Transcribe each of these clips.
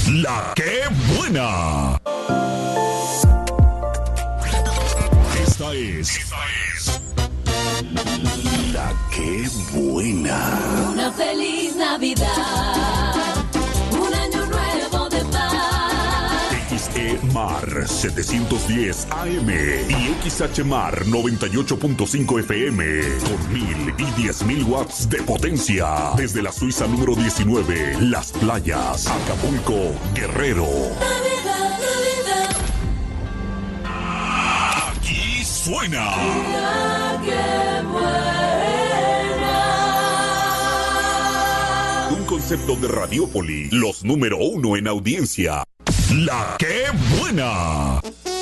La que buena. Esta es La que buena. Una feliz Navidad, un año nuevo de paz. XEMAR 710 AM y XHMAR 98.5 FM con 1000 y 10.000 watts de potencia. Desde la Suiza número 19, Las Playas, Acapulco, Guerrero. Navidad, Navidad. Aquí suena La que buena. un concepto de Radiópoli, los número 1 en audiencia. La que buena.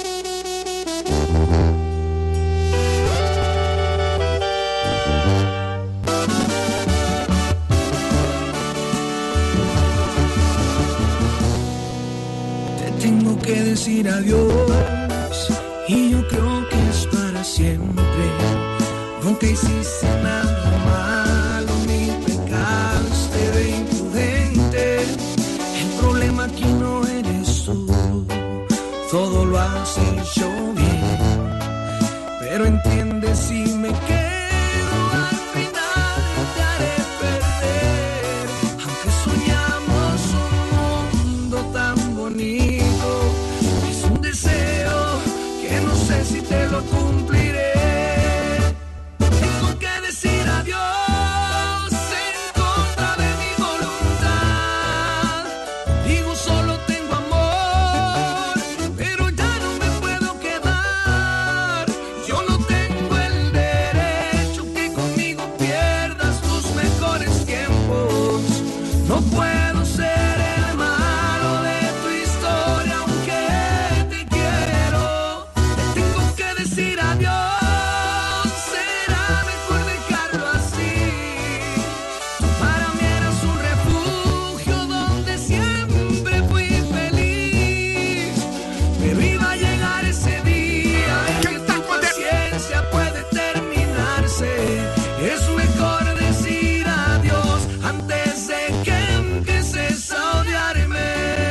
Te tengo que decir adiós y yo creo que es para siempre. Nunca hiciste nada malo ni pecaste de imprudente. El problema aquí no eres tú, todo lo has hecho bien. Pero entiende si me quedo al final te haré perder. Aunque soñamos un mundo tan bonito, es un deseo que no sé si te lo cumpliré. Tengo que decir adiós en contra de mi voluntad. Digo solo tengo amor, pero ya no me puedo quedar. Yo no tengo el derecho que conmigo pierdas tus mejores tiempos. No puedo ser el malo de tu historia, aunque te quiero. Te tengo que decir adiós, será mejor dejarlo así. Tú para mí eras un refugio donde siempre fui feliz. Pero iba a llegar ese día en que tu paciencia puede terminarse. Es mejor decir adiós antes de que empieces a odiarme.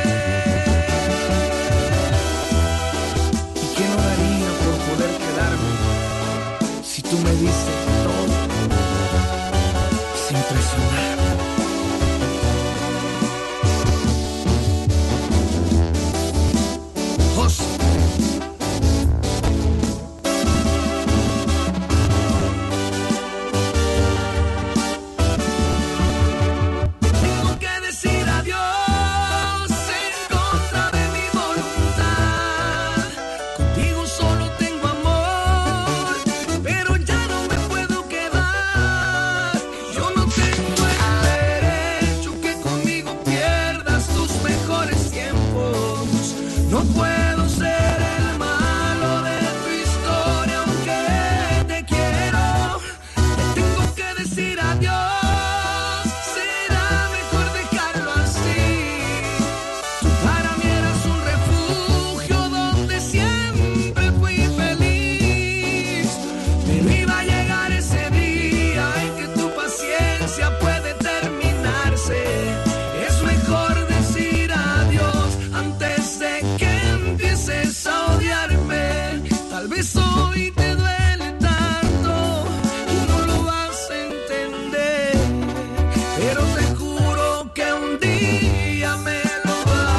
¿Y qué no daría por poder quedarme si tú me diste todo sin presionar? José. Tengo que decir adiós en contra de mi voluntad. Contigo solo tengo amor, pero ya no me puedo quedar. Yo no tengo el derecho que conmigo pierdas tus mejores tiempos. No puedo ser el malo de tu historia, aunque te quiero. Te tengo que decir adiós, será mejor dejarlo así. Tú para mí eras un refugio donde siempre fui feliz. Pero iba a llegar ese día en que tu paciencia puede terminarse. Es mejor decir adiós antes de que empieces a odiarme. Tal vez hoy te duele tanto y no lo vas a entender, pero te juro que un día me lo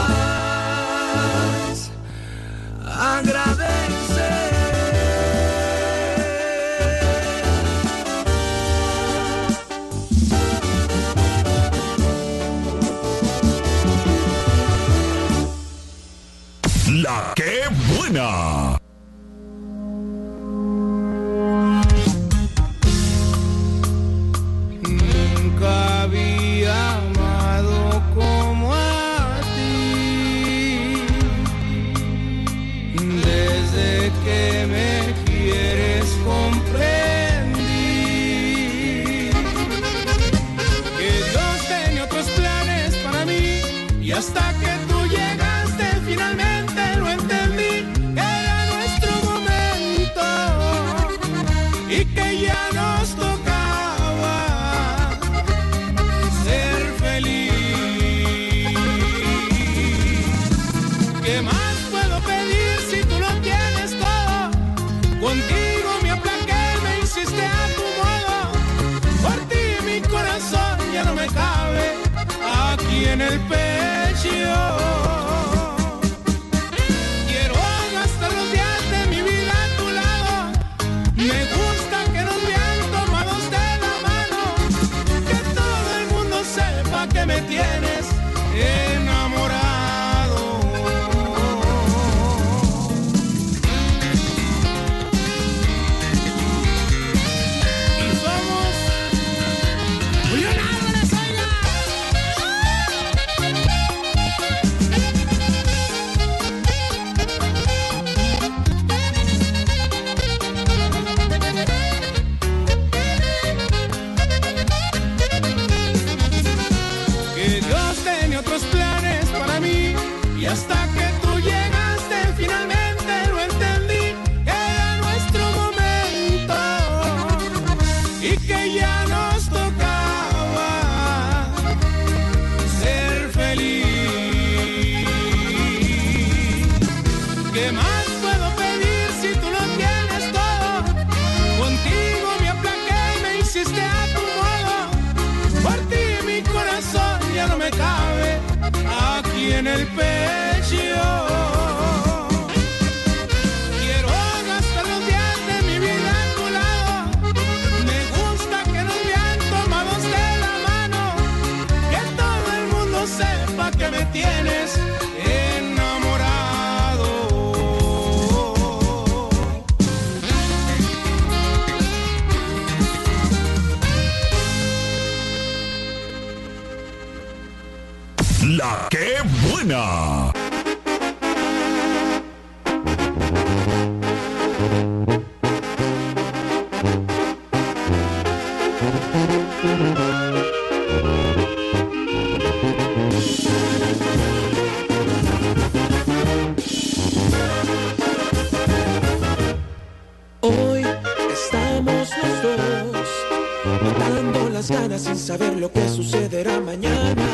vas a agradecer. La que buena. Nunca había amado como a ti. Desde que me quieres comprendí que Dios tenía otros planes para mí, y hasta que tú llegaste finalmente lo entendí. Era nuestro momento y que ya nos tocaba ser feliz. el pecho. Quiero gastar los días de mi vida a tu lado. Me gusta que nos vean tomados de la mano. Que todo el mundo sepa que me tienes enamorado. Y somos Julián Álvarez, oiga. Que Dios tenía otros planes para mí y hasta que tú llegaste finalmente lo entendí. Era nuestro momento y que ya nos tocaba ser feliz. ¿Qué más puedo pedir si tú lo tienes todo? Contigo me aplaqué y me hiciste a tu modo. Por ti mi corazón ya no me cabe aquí en el pecho. Quiero gastar los días de mi vida a tu lado. Me gusta que nos vean tomados de la mano. Que todo el mundo sepa que me tienes enamorado. La que buena. Hoy estamos los dos matando las ganas sin saber lo que sucederá mañana.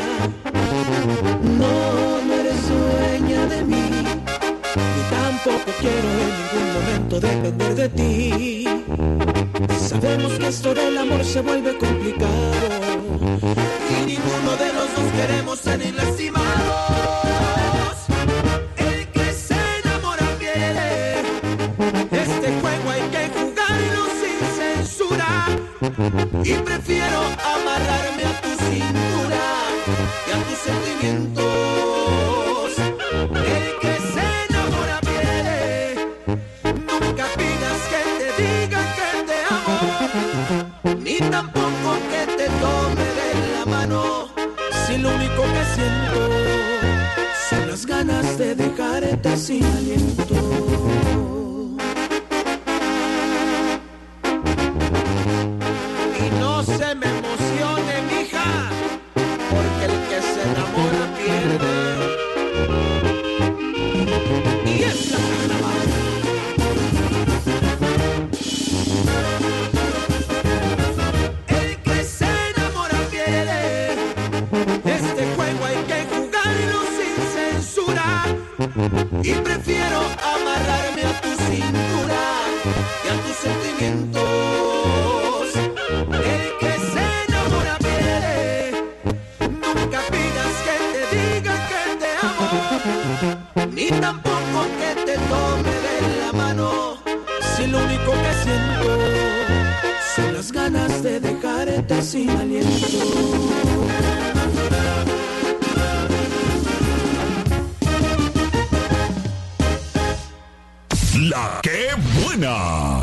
No, no eres dueña de mí, ni tampoco quiero en ningún momento depender de ti. Sabemos que esto del amor se vuelve complicado y ninguno de los dos queremos salir lastimados. El que se enamora pierde. Este juego hay que jugarlo sin censura y prefiero amarrarme a tu cintura y a tus sentimientos. El que se enamora pierde. Nunca pidas que te diga que te amo, ni tampoco que te tome de la mano. Si lo único que siento son las ganas de dejarte sin aliento. Y no se me emocione, mija, porque el que se enamora pierde. Y esa carnaval. El que se enamora pierde. Este juego hay que jugarlo sin censura y prefiero amarrarme a tu cintura y a tus sentimientos. El que se enamora pierde. Nunca pidas que te diga que te amo, ni tampoco que te tome de la mano. Si lo único que siento son las ganas de dejarte sin aliento. La que buena.